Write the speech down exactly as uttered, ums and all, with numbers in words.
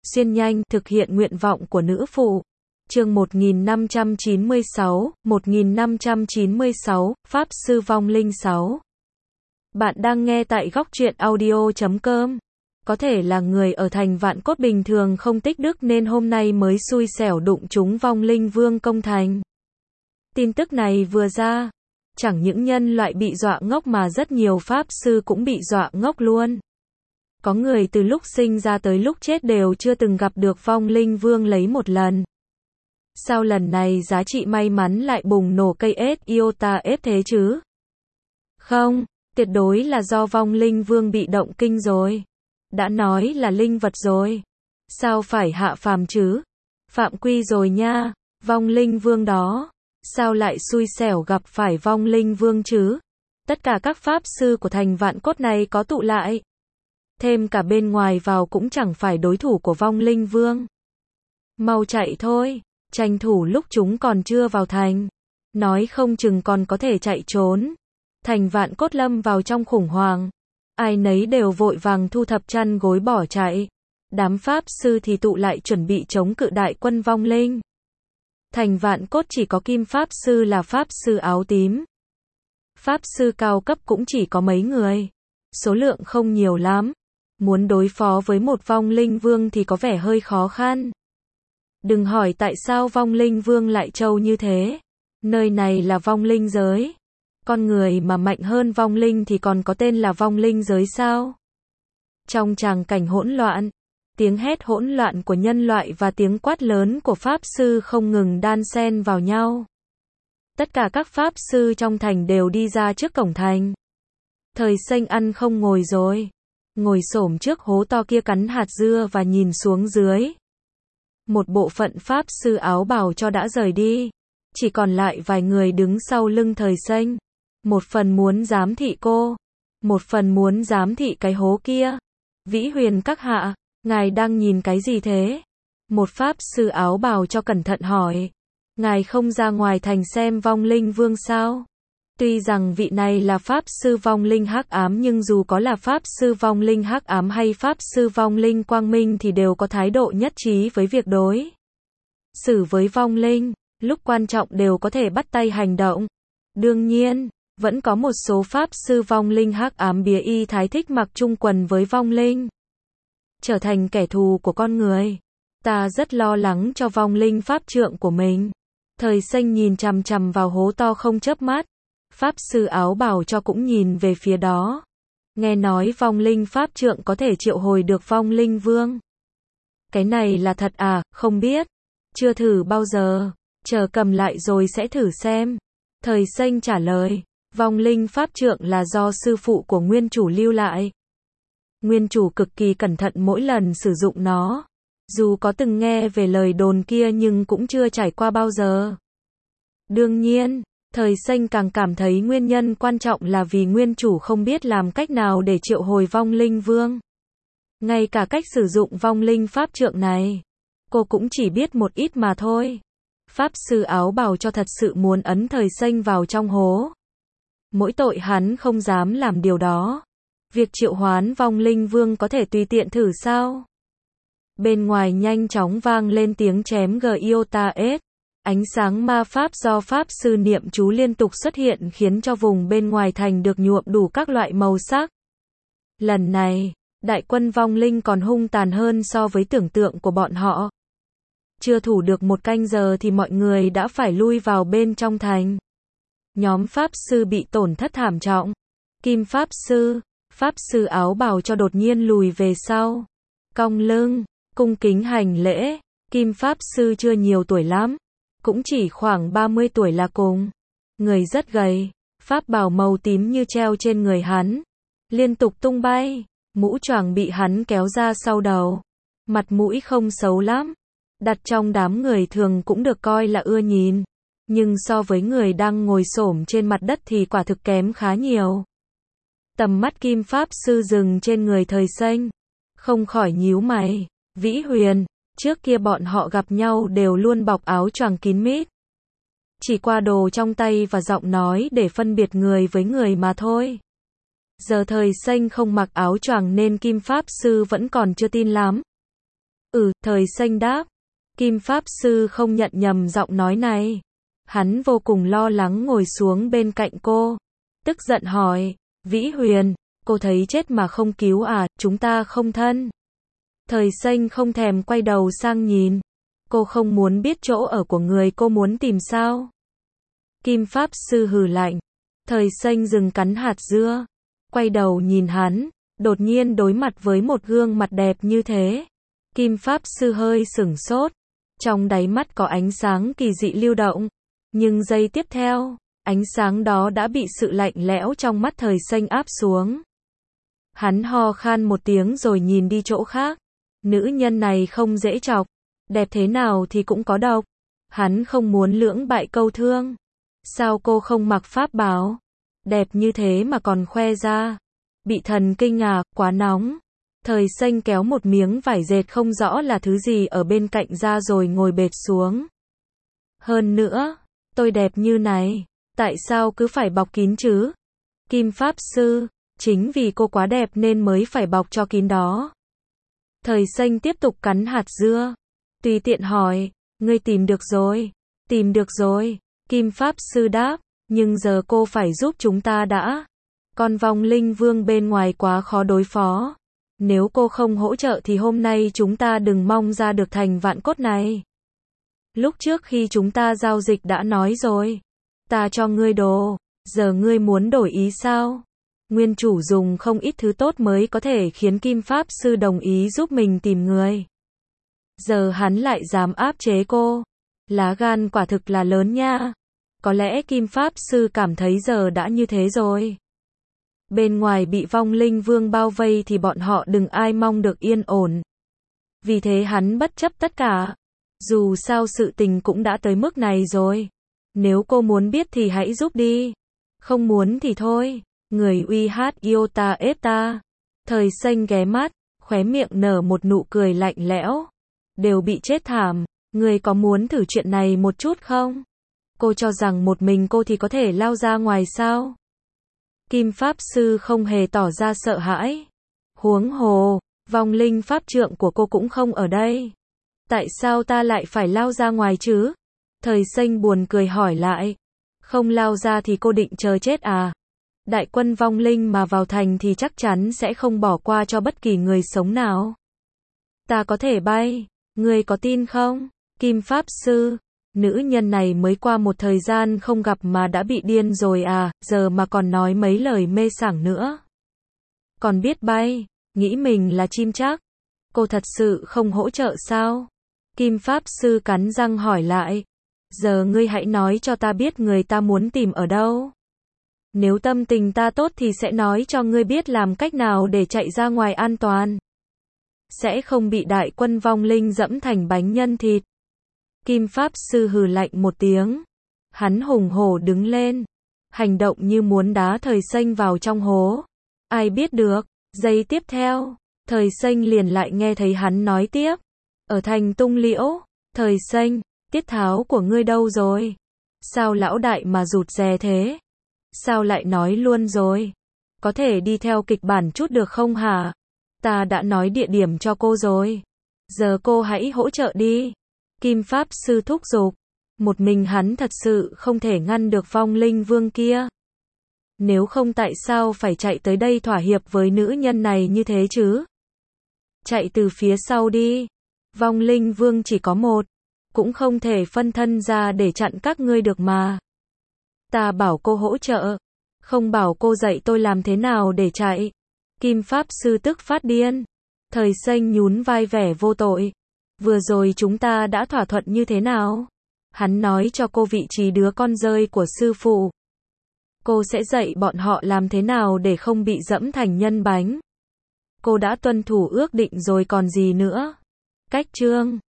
xuyên nhanh, thực hiện nguyện vọng của nữ phụ. Chương một nghìn năm trăm chín mươi sáu, một nghìn năm trăm chín mươi sáu, Pháp Sư Vong Linh sáu. Bạn đang nghe tại góc truyện audio chấm com. Có thể là người ở thành Vạn Cốt bình thường không tích đức nên hôm nay mới xui xẻo đụng trúng vong linh vương công thành. Tin tức này vừa ra, chẳng những nhân loại bị dọa ngốc mà rất nhiều Pháp Sư cũng bị dọa ngốc luôn. Có người từ lúc sinh ra tới lúc chết đều chưa từng gặp được vong linh vương lấy một lần. Sao lần này giá trị may mắn lại bùng nổ cây ét iota ép thế chứ? Không, tuyệt đối là do vong linh vương bị động kinh rồi. Đã nói là linh vật rồi. Sao phải hạ phàm chứ? Phạm quy rồi nha, vong linh vương đó. Sao lại xui xẻo gặp phải vong linh vương chứ? Tất cả các Pháp Sư của thành Vạn Cốt này có tụ lại. Thêm cả bên ngoài vào cũng chẳng phải đối thủ của vong linh vương. Mau chạy thôi, tranh thủ lúc chúng còn chưa vào thành. Nói không chừng còn có thể chạy trốn. Thành Vạn Cốt lâm vào trong khủng hoảng. Ai nấy đều vội vàng thu thập chăn gối bỏ chạy. Đám Pháp Sư thì tụ lại chuẩn bị chống cự đại quân vong linh. Thành Vạn Cốt chỉ có Kim Pháp Sư là Pháp Sư áo tím. Pháp Sư cao cấp cũng chỉ có mấy người. Số lượng không nhiều lắm. Muốn đối phó với một vong linh vương thì có vẻ hơi khó khăn. Đừng hỏi tại sao vong linh vương lại trâu như thế. Nơi này là vong linh giới. Con người mà mạnh hơn vong linh thì còn có tên là vong linh giới sao? Trong tràng cảnh hỗn loạn, tiếng hét hỗn loạn của nhân loại và tiếng quát lớn của Pháp Sư không ngừng đan xen vào nhau. Tất cả các Pháp Sư trong thành đều đi ra trước cổng thành. Thời Xanh ăn không ngồi rồi. Ngồi xổm trước hố to kia cắn hạt dưa và nhìn xuống dưới. Một bộ phận Pháp Sư áo bào cho đã rời đi. Chỉ còn lại vài người đứng sau lưng Thời Xanh. Một phần muốn giám thị cô. Một phần muốn giám thị cái hố kia. Vĩ Huyền các hạ, ngài đang nhìn cái gì thế? Một Pháp Sư áo bào cho cẩn thận hỏi. Ngài không ra ngoài thành xem vong linh vương sao? Tuy rằng vị này là Pháp Sư vong linh hắc ám nhưng dù có là Pháp Sư vong linh hắc ám hay Pháp Sư vong linh quang minh thì đều có thái độ nhất trí với việc đối xử với vong linh, lúc quan trọng đều có thể bắt tay hành động. Đương nhiên, vẫn có một số Pháp Sư vong linh hắc ám bía y thái thích mặc chung quần với vong linh. Trở thành kẻ thù của con người. Ta rất lo lắng cho vong linh Pháp trượng của mình. Thời Xanh nhìn chằm chằm vào hố to không chớp mắt. Pháp Sư áo bào cho cũng nhìn về phía đó. Nghe nói vong linh Pháp trượng có thể triệu hồi được vong linh vương. Cái này là thật à, không biết. Chưa thử bao giờ. Chờ cầm lại rồi sẽ thử xem. Thời Xanh trả lời. Vong linh Pháp trượng là do sư phụ của nguyên chủ lưu lại. Nguyên chủ cực kỳ cẩn thận mỗi lần sử dụng nó. Dù có từng nghe về lời đồn kia nhưng cũng chưa trải qua bao giờ. Đương nhiên, Thời Xanh càng cảm thấy nguyên nhân quan trọng là vì nguyên chủ không biết làm cách nào để triệu hồi vong linh vương. Ngay cả cách sử dụng vong linh Pháp trượng này, cô cũng chỉ biết một ít mà thôi. Pháp Sư áo bào cho thật sự muốn ấn Thời Xanh vào trong hố. Mỗi tội hắn không dám làm điều đó. Việc triệu hoán vong linh vương có thể tùy tiện thử sao? Bên ngoài nhanh chóng vang lên tiếng chém giota S. Ánh sáng ma pháp do Pháp Sư niệm chú liên tục xuất hiện khiến cho vùng bên ngoài thành được nhuộm đủ các loại màu sắc. Lần này, đại quân vong linh còn hung tàn hơn so với tưởng tượng của bọn họ. Chưa thủ được một canh giờ thì mọi người đã phải lui vào bên trong thành. Nhóm Pháp Sư bị tổn thất thảm trọng. Kim Pháp Sư, Pháp Sư áo bào cho đột nhiên lùi về sau. Cong lưng, cung kính hành lễ. Kim Pháp Sư chưa nhiều tuổi lắm. Cũng chỉ khoảng ba mươi tuổi là cùng. Người rất gầy. Pháp bào màu tím như treo trên người hắn. Liên tục tung bay. Mũ choàng bị hắn kéo ra sau đầu. Mặt mũi không xấu lắm. Đặt trong đám người thường cũng được coi là ưa nhìn. Nhưng so với người đang ngồi xổm trên mặt đất thì quả thực kém khá nhiều. Tầm mắt Kim Pháp Sư dừng trên người Thời Xanh. Không khỏi nhíu mày. Vĩ Huyền, trước kia bọn họ gặp nhau đều luôn bọc áo choàng kín mít. Chỉ qua đồ trong tay và giọng nói để phân biệt người với người mà thôi. Giờ Thời Xanh không mặc áo choàng nên Kim Pháp Sư vẫn còn chưa tin lắm. Ừ, Thời Xanh đáp. Kim Pháp Sư không nhận nhầm giọng nói này. Hắn vô cùng lo lắng ngồi xuống bên cạnh cô. Tức giận hỏi, Vĩ Huyền, cô thấy chết mà không cứu à, chúng ta không thân. Thời Xanh không thèm quay đầu sang nhìn. Cô không muốn biết chỗ ở của người cô muốn tìm sao? Kim Pháp Sư hừ lạnh. Thời Xanh dừng cắn hạt dưa. Quay đầu nhìn hắn, đột nhiên đối mặt với một gương mặt đẹp như thế. Kim Pháp Sư hơi sửng sốt. Trong đáy mắt có ánh sáng kỳ dị lưu động. Nhưng giây tiếp theo, ánh sáng đó đã bị sự lạnh lẽo trong mắt Thời Xanh áp xuống. Hắn ho khan một tiếng rồi nhìn đi chỗ khác. Nữ nhân này không dễ chọc. Đẹp thế nào thì cũng có độc. Hắn không muốn lưỡng bại câu thương. Sao cô không mặc pháp bào? Đẹp như thế mà còn khoe ra. Bị thần kinh à, quá nóng. Thời Xanh kéo một miếng vải dệt không rõ là thứ gì ở bên cạnh ra rồi ngồi bệt xuống. Hơn nữa, tôi đẹp như này, tại sao cứ phải bọc kín chứ? Kim Pháp Sư, chính vì cô quá đẹp nên mới phải bọc cho kín đó. Thời Xanh tiếp tục cắn hạt dưa. Tùy tiện hỏi, ngươi tìm được rồi, tìm được rồi. Kim Pháp Sư đáp, nhưng giờ cô phải giúp chúng ta đã. Con vong linh vương bên ngoài quá khó đối phó. Nếu cô không hỗ trợ thì hôm nay chúng ta đừng mong ra được thành vạn cốt này. Lúc trước khi chúng ta giao dịch đã nói rồi. Ta cho ngươi đồ, giờ ngươi muốn đổi ý sao? Nguyên chủ dùng không ít thứ tốt mới có thể khiến Kim Pháp Sư đồng ý giúp mình tìm người. Giờ hắn lại dám áp chế cô. Lá gan quả thực là lớn nha. Có lẽ Kim Pháp Sư cảm thấy giờ đã như thế rồi. Bên ngoài bị vong linh vương bao vây thì bọn họ đừng ai mong được yên ổn. Vì thế hắn bất chấp tất cả. Dù sao sự tình cũng đã tới mức này rồi. Nếu cô muốn biết thì hãy giúp đi. Không muốn thì thôi. Người uy hát yêu ta ép ta. Thời Xanh ghé mắt, khóe miệng nở một nụ cười lạnh lẽo. Đều bị chết thảm. Người có muốn thử chuyện này một chút không? Cô cho rằng một mình cô thì có thể lao ra ngoài sao? Kim Pháp Sư không hề tỏ ra sợ hãi. Huống hồ, vong linh pháp trượng của cô cũng không ở đây. Tại sao ta lại phải lao ra ngoài chứ? Thời Xanh buồn cười hỏi lại. Không lao ra thì cô định chờ chết à? Đại quân vong linh mà vào thành thì chắc chắn sẽ không bỏ qua cho bất kỳ người sống nào. Ta có thể bay, ngươi có tin không? Kim Pháp Sư, nữ nhân này mới qua một thời gian không gặp mà đã bị điên rồi à, giờ mà còn nói mấy lời mê sảng nữa. Còn biết bay, nghĩ mình là chim chắc. Cô thật sự không hỗ trợ sao? Kim Pháp Sư cắn răng hỏi lại. Giờ ngươi hãy nói cho ta biết người ta muốn tìm ở đâu. Nếu tâm tình ta tốt thì sẽ nói cho ngươi biết làm cách nào để chạy ra ngoài an toàn. Sẽ không bị đại quân vong linh dẫm thành bánh nhân thịt. Kim Pháp Sư hừ lạnh một tiếng. Hắn hùng hổ đứng lên. Hành động như muốn đá Thời Xanh vào trong hố. Ai biết được, giây tiếp theo, Thời Xanh liền lại nghe thấy hắn nói tiếp. Ở thành Tung Liễu, Thời Xanh, tiết tháo của ngươi đâu rồi? Sao lão đại mà rụt rè thế? Sao lại nói luôn rồi? Có thể đi theo kịch bản chút được không hả? Ta đã nói địa điểm cho cô rồi. Giờ cô hãy hỗ trợ đi. Kim Pháp Sư thúc giục. Một mình hắn thật sự không thể ngăn được vong linh vương kia. Nếu không tại sao phải chạy tới đây thỏa hiệp với nữ nhân này như thế chứ? Chạy từ phía sau đi. Vong linh vương chỉ có một. Cũng không thể phân thân ra để chặn các ngươi được mà. Ta bảo cô hỗ trợ. Không bảo cô dạy tôi làm thế nào để chạy. Kim Pháp Sư tức phát điên. Thời Xanh nhún vai vẻ vô tội. Vừa rồi chúng ta đã thỏa thuận như thế nào? Hắn nói cho cô vị trí đứa con rơi của sư phụ. Cô sẽ dạy bọn họ làm thế nào để không bị dẫm thành nhân bánh. Cô đã tuân thủ ước định rồi còn gì nữa. Cách chương